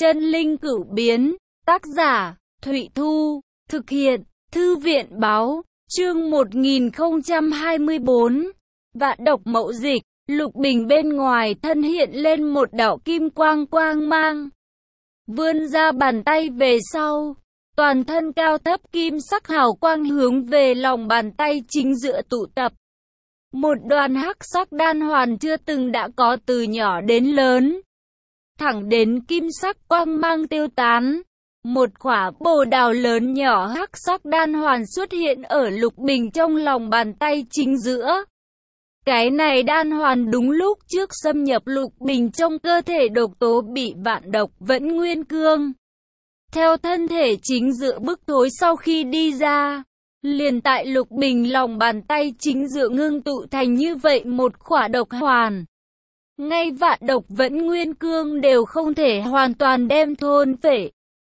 Chân linh cửu biến, tác giả, Thụy Thu, thực hiện, Thư viện báo, chương 1024, Vạn độc mậu dịch, Lục Bình bên ngoài thân hiện lên một đạo kim quang quang mang. Vươn ra bàn tay về sau, toàn thân cao thấp kim sắc hào quang hướng về lòng bàn tay chính giữa tụ tập. Một đoàn hắc sắc đan hoàn chưa từng đã có từ nhỏ đến lớn. Thẳng đến kim sắc quang mang tiêu tán. Một quả bồ đào lớn nhỏ hắc sắc đan hoàn xuất hiện ở Lục Bình trong lòng bàn tay chính giữa. Cái này đan hoàn đúng lúc trước xâm nhập Lục Bình trong cơ thể độc tố bị vạn độc vẫn nguyên cương. Theo thân thể chính giữa bức thối sau khi đi ra, liền tại Lục Bình lòng bàn tay chính giữa ngưng tụ thành như vậy một quả độc hoàn. Ngay vạn độc vẫn nguyên cương đều không thể hoàn toàn đem thôn phệ.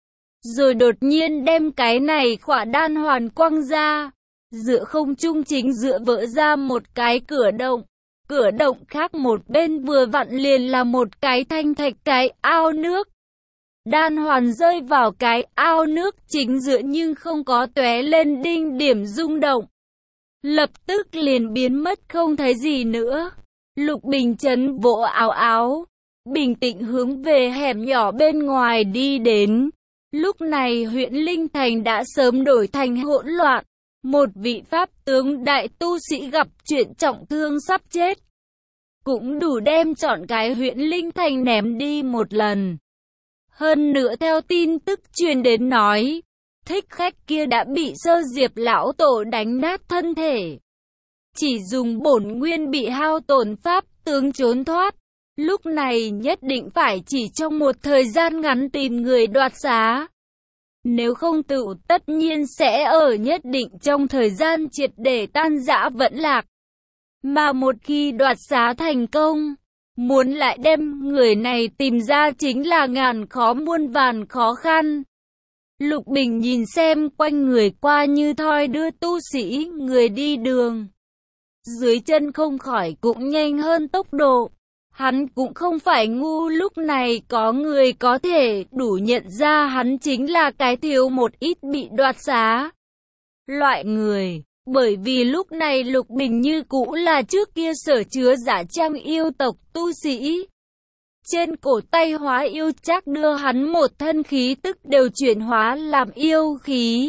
Rồi đột nhiên đem cái này quả đan hoàn quăng ra. Giữa không trung chính giữa vỡ ra một cái cửa động. Cửa động khác một bên vừa vặn liền là một cái thanh thạch cái ao nước. Đan hoàn rơi vào cái ao nước chính giữa nhưng không có tóe lên đinh điểm rung động. Lập tức liền biến mất không thấy gì nữa. Lục Bình chấn vỗ áo áo, bình tĩnh hướng về hẻm nhỏ bên ngoài đi đến. Lúc này huyện Linh Thành đã sớm đổi thành hỗn loạn. Một vị pháp tướng đại tu sĩ gặp chuyện trọng thương sắp chết, cũng đủ đem trọn cái huyện Linh Thành ném đi một lần. Hơn nữa theo tin tức truyền đến nói, thích khách kia đã bị Sơ Diệp lão tổ đánh nát thân thể. Chỉ dùng bổn nguyên bị hao tổn pháp tướng trốn thoát. Lúc này nhất định phải chỉ trong một thời gian ngắn tìm người đoạt xá. Nếu không tự tất nhiên sẽ ở nhất định trong thời gian triệt để tan rã vẫn lạc. Mà một khi đoạt xá thành công, muốn lại đem người này tìm ra chính là ngàn khó muôn vàn khó khăn. Lục Bình nhìn xem quanh người qua như thoi đưa tu sĩ, người đi đường. Dưới chân không khỏi cũng nhanh hơn tốc độ. Hắn cũng không phải ngu, lúc này có người có thể đủ nhận ra hắn chính là cái thiếu một ít bị đoạt xá. Loại người, bởi vì lúc này Lục Bình như cũ là trước kia sở chứa giả trang yêu tộc tu sĩ. Trên cổ tay hóa yêu chắc đưa hắn một thân khí tức đều chuyển hóa làm yêu khí.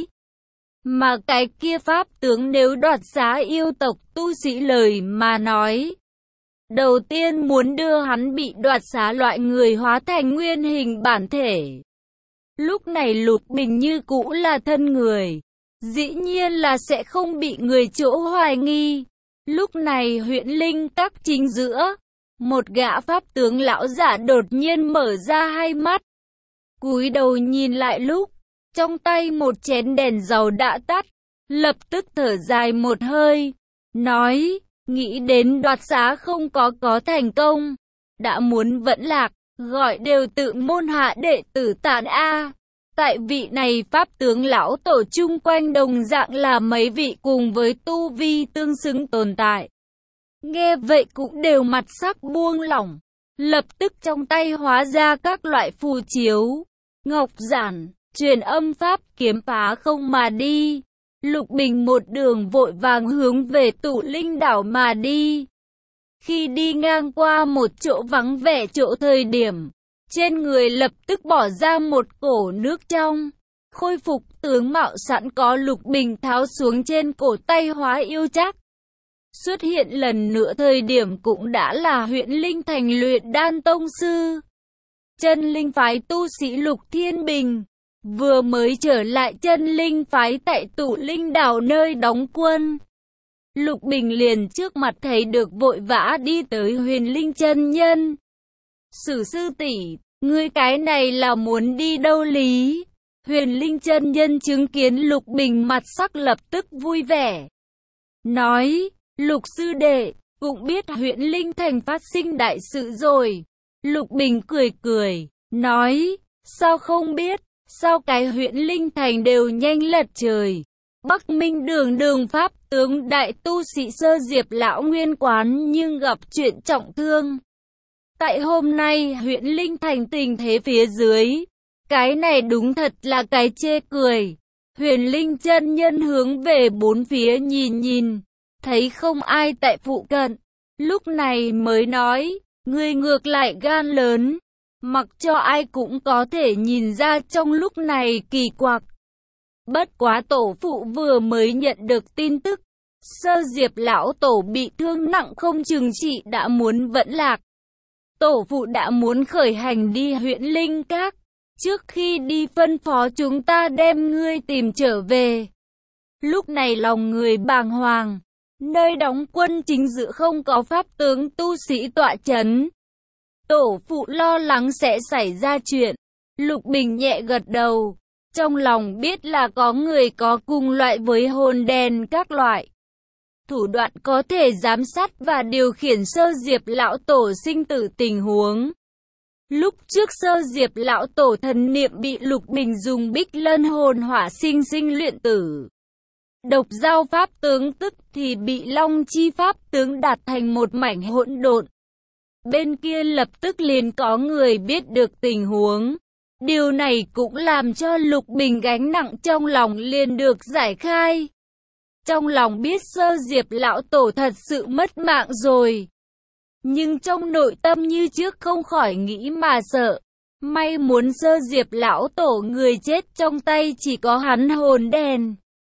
Mà cái kia pháp tướng nếu đoạt xá yêu tộc tu sĩ lời mà nói, đầu tiên muốn đưa hắn bị đoạt xá loại người hóa thành nguyên hình bản thể. Lúc này Lục Bình như cũ là thân người, dĩ nhiên là sẽ không bị người chỗ hoài nghi. Lúc này huyện Linh các chính giữa, một gã pháp tướng lão giả đột nhiên mở ra hai mắt, cúi đầu nhìn lại lúc, trong tay một chén đèn dầu đã tắt, lập tức thở dài một hơi, nói, nghĩ đến đoạt xá không có thành công, đã muốn vẫn lạc, gọi đều tự môn hạ đệ tử tản a. Tại vị này pháp tướng lão tổ chung quanh đồng dạng là mấy vị cùng với tu vi tương xứng tồn tại. Nghe vậy cũng đều mặt sắc buông lỏng, lập tức trong tay hóa ra các loại phù chiếu, ngọc giản, truyền âm pháp kiếm phá không mà đi. Lục Bình một đường vội vàng hướng về Tụ Linh đảo mà đi. Khi đi ngang qua một chỗ vắng vẻ chỗ thời điểm, trên người lập tức bỏ ra một cổ nước trong. Khôi phục tướng mạo sẵn có, Lục Bình tháo xuống trên cổ tay hóa yêu chắc. Xuất hiện lần nữa thời điểm cũng đã là huyện Linh Thành luyện đan tông sư. Chân linh phái tu sĩ Lục Thiên Bình vừa mới trở lại chân linh phái tại Tụ Linh đảo nơi đóng quân. Lục Bình liền trước mặt thấy được vội vã đi tới Huyền Linh chân nhân. Sử sư tỷ, ngươi cái này là muốn đi đâu lý? Huyền Linh chân nhân chứng kiến Lục Bình mặt sắc lập tức vui vẻ. Nói, Lục sư đệ, cũng biết huyện Linh Thành phát sinh đại sự rồi. Lục Bình cười cười, nói, sao không biết? Sao cái huyện Linh Thành đều nhanh lật trời. Bắc Minh đường pháp tướng đại tu sĩ Sơ Diệp lão nguyên quán nhưng gặp chuyện trọng thương. Tại hôm nay huyện Linh Thành tình thế phía dưới, Cái này đúng thật là cái chê cười. Huyền Linh chân nhân hướng về bốn phía nhìn nhìn, thấy không ai tại phụ cận, lúc này mới nói, ngươi ngược lại gan lớn, mặc cho ai cũng có thể nhìn ra trong lúc này kỳ quặc. Bất quá tổ phụ vừa mới nhận được tin tức, Sơ Diệp lão tổ bị thương nặng không chừng chị đã muốn vẫn lạc. Tổ phụ đã muốn khởi hành đi huyện Linh Các, trước khi đi phân phó chúng ta đem ngươi tìm trở về. Lúc này lòng người bàng hoàng, nơi đóng quân chính dự không có pháp tướng tu sĩ tọa chấn. Tổ phụ lo lắng sẽ xảy ra chuyện. Lục Bình nhẹ gật đầu, trong lòng biết là có người có cùng loại với hồn đèn các loại thủ đoạn có thể giám sát và điều khiển Sơ Diệp lão tổ sinh tử tình huống. Lúc trước Sơ Diệp lão tổ thần niệm bị Lục Bình dùng Bích Lân hồn hỏa sinh sinh luyện tử. Độc giao pháp tướng tức thì bị Long chi pháp tướng đạt thành một mảnh hỗn độn. Bên kia lập tức liền có người biết được tình huống. Điều này cũng làm cho Lục Bình gánh nặng trong lòng liền được giải khai. Trong lòng biết Sơ Diệp lão tổ thật sự mất mạng rồi, nhưng trong nội tâm như trước không khỏi nghĩ mà sợ. May muốn Sơ Diệp lão tổ người chết trong tay chỉ có hắn hồn đèn.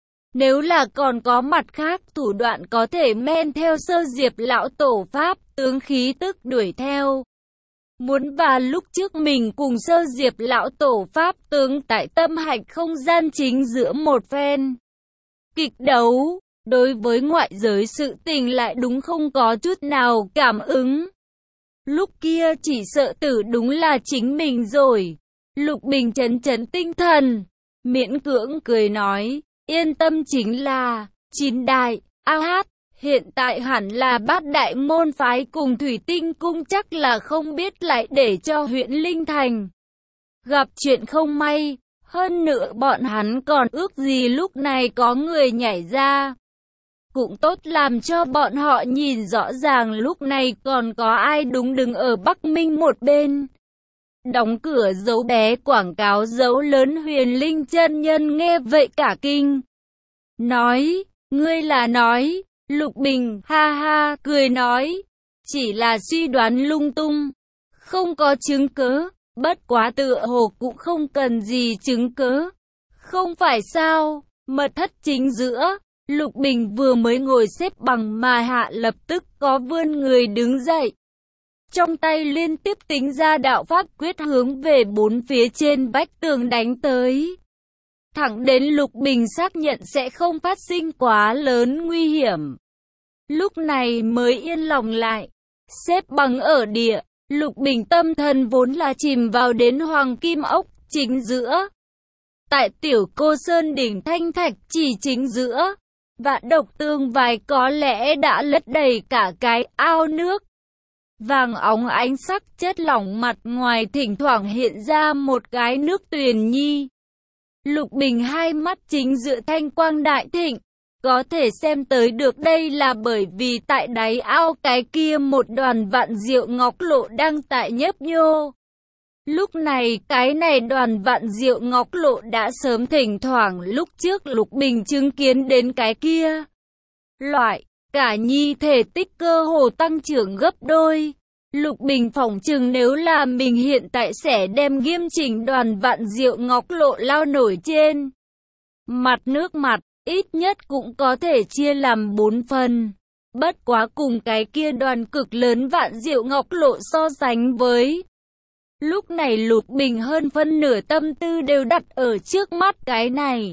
Nếu là còn có mặt khác thủ đoạn có thể men theo Sơ Diệp lão tổ pháp tướng khí tức đuổi theo. Muốn và lúc trước mình cùng Sơ Diệp lão tổ pháp tướng tại tâm hạch không gian chính giữa một phen kịch đấu, đối với ngoại giới sự tình lại đúng không có chút nào cảm ứng. Lúc kia chỉ sợ tử đúng là chính mình rồi. Lục Bình trấn tinh thần, miễn cưỡng cười nói, yên tâm, chính là 9 đại, hiện tại hẳn là 8 đại môn phái cùng Thủy Tinh cung chắc là không biết lại để cho huyện Linh Thành gặp chuyện không may. Hơn nữa bọn hắn còn ước gì lúc này có người nhảy ra. Cũng tốt làm cho bọn họ nhìn rõ ràng lúc này còn có ai đúng đứng ở Bắc Minh một bên. Đóng cửa dấu bé quảng cáo dấu lớn. Huyền Linh chân nhân nghe vậy cả kinh. Nói, ngươi là nói, Lục Bình ha ha cười nói, chỉ là suy đoán lung tung, không có chứng cứ. Bất quá tựa hồ cũng không cần gì chứng cứ. Không phải sao? Mật thất chính giữa, Lục Bình vừa mới ngồi xếp bằng mà hạ lập tức có vươn người đứng dậy. Trong tay liên tiếp tính ra đạo pháp quyết hướng về bốn phía trên vách tường đánh tới. Thẳng đến Lục Bình xác nhận sẽ không phát sinh quá lớn nguy hiểm. Lúc này mới yên lòng lại. Xếp bằng ở địa. Lục Bình tâm thần vốn là chìm vào đến hoàng kim ốc chính giữa. Tại tiểu cô sơn đỉnh thanh thạch chỉ chính giữa, và độc tương vài có lẽ đã lấp đầy cả cái ao nước. Vàng óng ánh sắc chất lỏng mặt ngoài thỉnh thoảng hiện ra một cái nước tuyền nhi. Lục Bình hai mắt chính giữa thanh quang đại thịnh. Có thể xem tới được đây là bởi vì tại đáy ao cái kia một đoàn vạn diệu ngọc lộ đang tại nhấp nhô. Lúc này cái này đoàn vạn diệu ngọc lộ đã sớm thỉnh thoảng lúc trước Lục Bình chứng kiến đến cái kia. Loại, cả nhi thể tích cơ hồ tăng trưởng gấp đôi. Lục Bình phỏng chừng nếu là mình hiện tại sẽ đem nghiêm chỉnh đoàn vạn diệu ngọc lộ lao nổi trên mặt nước mặt. Ít nhất cũng có thể chia làm 4 phần. Bất quá cùng cái kia đoàn cực lớn vạn diệu ngọc lộ so sánh với. Lúc này Lục Bình hơn phân nửa tâm tư đều đặt ở trước mắt cái này.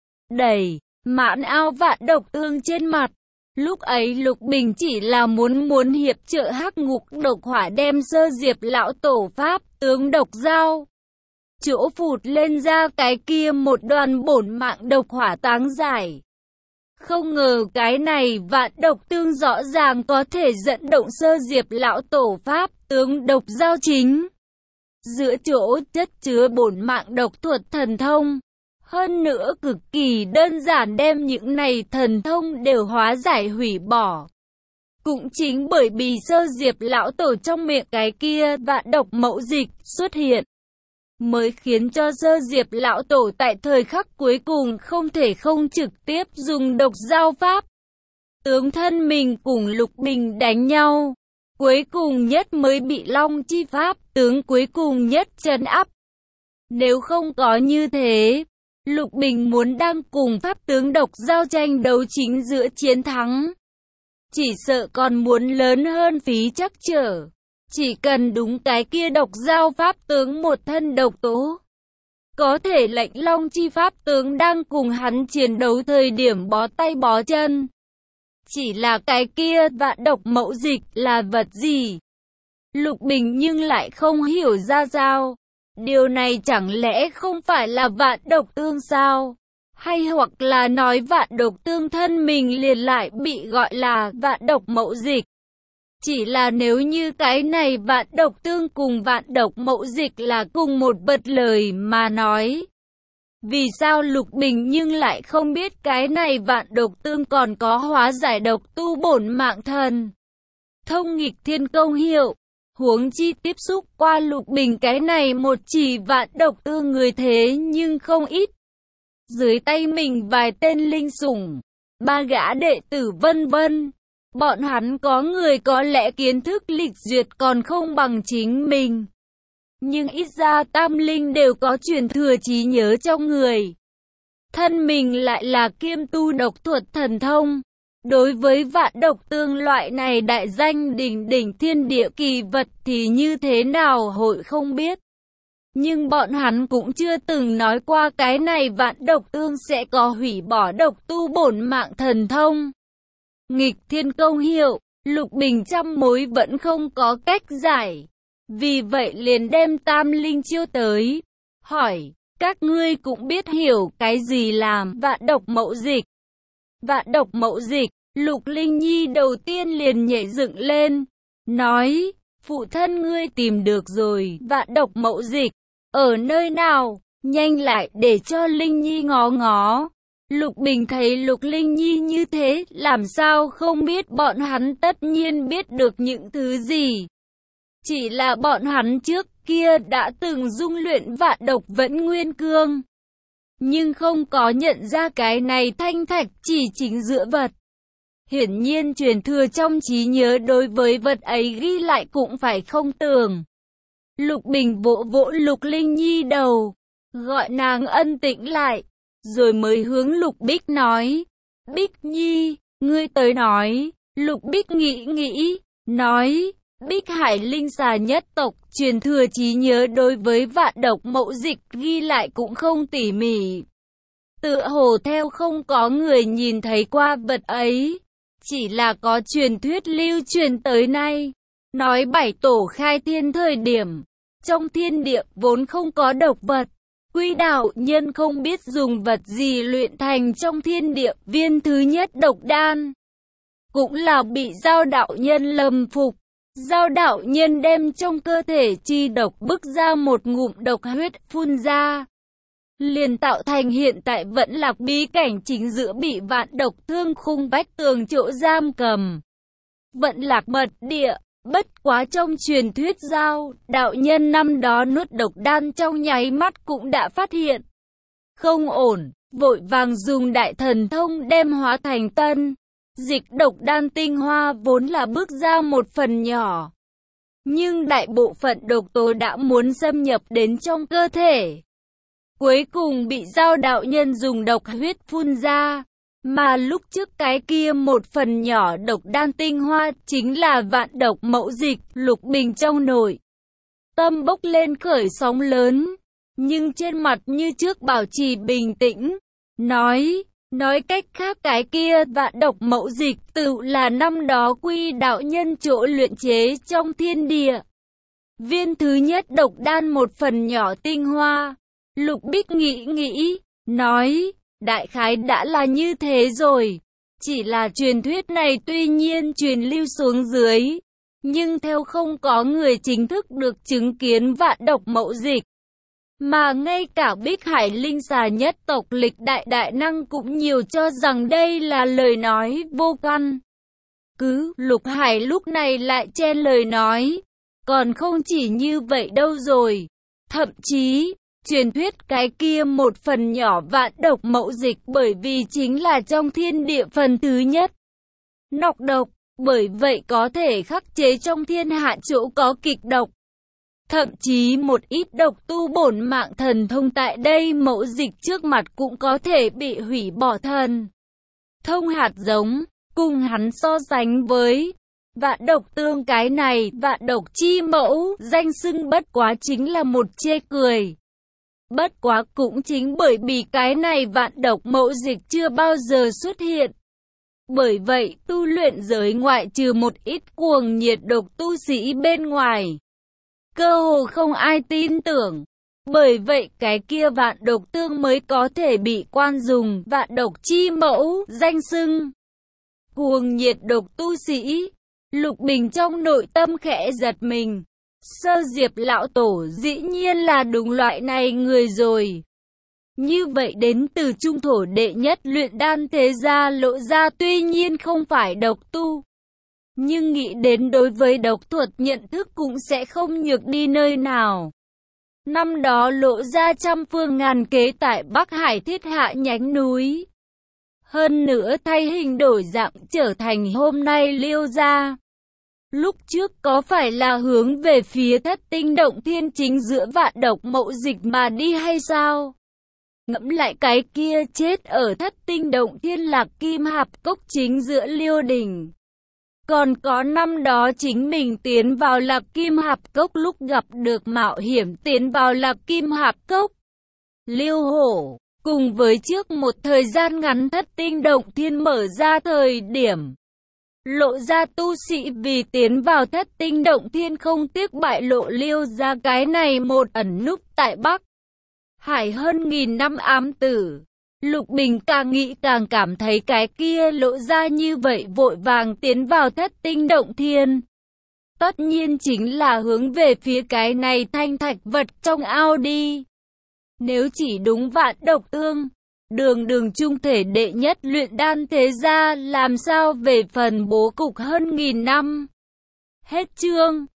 Đầy, mãn ao vạn độc tương trên mặt. Lúc ấy Lục Bình chỉ là muốn hiệp trợ hắc ngục độc hỏa đem Sơ Diệp lão tổ pháp tướng độc giao. Chỗ phụt lên ra cái kia một đoàn bổn mạng độc hỏa táng giải. Không ngờ cái này vạn độc tương rõ ràng có thể dẫn động Sơ Diệp lão tổ pháp tướng độc giao chính. Giữa chỗ chất chứa bổn mạng độc thuật thần thông. Hơn nữa cực kỳ đơn giản đem những này thần thông đều hóa giải hủy bỏ. Cũng chính bởi vì Sơ Diệp lão tổ trong miệng cái kia vạn độc mẫu dịch xuất hiện. mới khiến cho Sơ Diệp lão tổ tại thời khắc cuối cùng không thể không trực tiếp dùng độc giao pháp. Tướng thân mình cùng Lục Bình đánh nhau, cuối cùng nhất mới bị Long chi pháp tướng cuối cùng nhất trấn áp. Nếu không có như thế, Lục Bình muốn đang cùng pháp tướng độc giao tranh đấu chính giữa chiến thắng, chỉ sợ còn muốn lớn hơn phí trắc trở. Chỉ cần đúng cái kia độc giao pháp tướng một thân độc tố, có thể lệnh Long chi pháp tướng đang cùng hắn chiến đấu thời điểm bó tay bó chân. Chỉ là cái kia vạn độc mậu dịch là vật gì? Lục Bình nhưng lại không hiểu ra sao. Điều này chẳng lẽ không phải là vạn độc tương sao? Hay hoặc là nói vạn độc tương thân mình liền lại bị gọi là vạn độc mậu dịch? Chỉ là nếu như cái này vạn độc tương cùng vạn độc mậu dịch là cùng một bật lời mà nói, vì sao Lục Bình nhưng lại không biết cái này vạn độc tương còn có hóa giải độc tu bổn mạng thần, thông nghịch thiên công hiệu? Huống chi tiếp xúc qua Lục Bình cái này một chỉ vạn độc tương người thế nhưng không ít. Dưới tay mình vài tên linh sủng, 3 gã đệ tử vân vân. Bọn hắn có người có lẽ kiến thức lịch duyệt còn không bằng chính mình, nhưng ít ra tam linh đều có truyền thừa trí nhớ trong người. Thân mình lại là kiêm tu độc thuật thần thông. Đối với vạn độc tương loại này đại danh đỉnh đỉnh thiên địa kỳ vật thì như thế nào hội không biết. Nhưng bọn hắn cũng chưa từng nói qua cái này vạn độc tương sẽ có hủy bỏ độc tu bổn mạng thần thông. Nghịch thiên công hiệu, Lục Bình trăm mối vẫn không có cách giải. Vì vậy liền đem tam linh chiêu tới, hỏi, các ngươi cũng biết hiểu cái gì làm vạn độc mậu dịch? Vạn độc mậu dịch, Lục Linh Nhi đầu tiên liền nhảy dựng lên, nói, phụ thân ngươi tìm được rồi, vạn độc mậu dịch, ở nơi nào, nhanh lại để cho Linh Nhi ngó ngó. Lục Bình thấy Lục Linh Nhi như thế, làm sao không biết bọn hắn tất nhiên biết được những thứ gì. Chỉ là bọn hắn trước kia đã từng dung luyện vạn độc vẫn nguyên cương, nhưng không có nhận ra cái này thanh thạch chỉ chính giữa vật. Hiển nhiên truyền thừa trong trí nhớ đối với vật ấy ghi lại cũng phải không tưởng. Lục Bình vỗ vỗ Lục Linh Nhi đầu, gọi nàng ân tĩnh lại, rồi mới hướng Lục Bích nói, Bích Nhi, ngươi tới nói. Lục Bích nghĩ, nói, Bích Hải linh xà nhất tộc truyền thừa trí nhớ đối với vạn độc mậu dịch ghi lại cũng không tỉ mỉ. Tựa hồ theo không có người nhìn thấy qua vật ấy, chỉ là có truyền thuyết lưu truyền tới nay. Nói 7 tổ khai thiên thời điểm, trong thiên địa vốn không có độc vật. Quy đạo nhân không biết dùng vật gì luyện thành trong thiên địa viên thứ nhất độc đan. Cũng là bị Giao đạo nhân lầm phục. Giao đạo nhân đem trong cơ thể chi độc bức ra một ngụm độc huyết phun ra, liền tạo thành hiện tại Vẫn Lạc bí cảnh chính giữa bị vạn độc thương khung vách tường chỗ giam cầm. Vận Lạc mật địa, bất quá trong truyền thuyết Giao đạo nhân năm đó nuốt độc đan trong nháy mắt cũng đã phát hiện không ổn, vội vàng dùng đại thần thông đem hóa thành tân dịch độc đan tinh hoa vốn là bước ra một phần nhỏ, nhưng đại bộ phận độc tố đã muốn xâm nhập đến trong cơ thể. Cuối cùng bị Giao đạo nhân dùng độc huyết phun ra, mà lúc trước cái kia một phần nhỏ độc đan tinh hoa chính là vạn độc mậu dịch. Lục Bình trong nội tâm bốc lên khởi sóng lớn, nhưng trên mặt như trước bảo trì bình tĩnh, nói cách khác cái kia vạn độc mậu dịch tự là năm đó Quy đạo nhân chỗ luyện chế trong thiên địa. Viên thứ nhất độc đan một phần nhỏ tinh hoa. Lục Bích nghĩ, nói, đại khái đã là như thế rồi. Chỉ là truyền thuyết này tuy nhiên truyền lưu xuống dưới, nhưng theo không có người chính thức được chứng kiến vạn độc mậu dịch. Mà ngay cả Bích Hải linh xà nhất tộc lịch đại năng cũng nhiều cho rằng đây là lời nói vô căn cứ. Lục Hải lúc này lại chen lời nói, còn không chỉ như vậy đâu rồi. Thậm chí, truyền thuyết cái kia một phần nhỏ vạn độc mậu dịch bởi vì chính là trong thiên địa phần thứ nhất. Nọc độc, bởi vậy có thể khắc chế trong thiên hạ chỗ có kịch độc. Thậm chí một ít độc tu bổn mạng thần thông tại đây mậu dịch trước mặt cũng có thể bị hủy bỏ thần thông hạt giống, cùng hắn so sánh với vạn độc tương cái này, vạn độc chi mẫu, danh xưng bất quá chính là một chê cười. Bất quá cũng chính bởi vì cái này vạn độc mậu dịch chưa bao giờ xuất hiện. Bởi vậy, tu luyện giới ngoại trừ một ít cuồng nhiệt độc tu sĩ bên ngoài, cơ hồ không ai tin tưởng. Bởi vậy cái kia vạn độc tương mới có thể bị quan dùng vạn độc chi mẫu, danh xưng. Cuồng nhiệt độc tu sĩ, Lục Bình trong nội tâm khẽ giật mình. Sơ Diệp lão tổ dĩ nhiên là đúng loại này người rồi. Như vậy đến từ trung thổ đệ nhất luyện đan thế gia Lộ Gia tuy nhiên không phải độc tu, nhưng nghĩ đến đối với độc thuật nhận thức cũng sẽ không nhược đi nơi nào. Năm đó Lộ Gia trăm phương ngàn kế tại Bắc Hải thiết hạ nhánh núi. Hơn nữa thay hình đổi dạng trở thành hôm nay Liêu Gia. Lúc trước có phải là hướng về phía Thất Tinh Động Thiên chính giữa vạn độc mậu dịch mà đi hay sao? Ngẫm lại cái kia chết ở Thất Tinh Động Thiên Lạc Kim Hạp Cốc chính giữa Liêu Đình. Còn có năm đó chính mình tiến vào Lạc Kim Hạp Cốc lúc gặp được mạo hiểm tiến vào Lạc Kim Hạp Cốc. Liêu Hổ, cùng với trước một thời gian ngắn Thất Tinh Động Thiên mở ra thời điểm. Lộ Gia tu sĩ vì tiến vào Thất Tinh Động Thiên không tiếc bại lộ Liêu Gia cái này một ẩn núp tại Bắc Hải hơn nghìn năm ám tử. Lục Bình càng nghĩ càng cảm thấy cái kia Lộ Gia như vậy vội vàng tiến vào Thất Tinh Động Thiên. Tất nhiên chính là hướng về phía cái này thanh thạch vật trong ao đi. Nếu chỉ đúng vạn độc tương, đường trung thể đệ nhất luyện đan thế gia làm sao về phần bố cục hơn nghìn năm. Hết chương.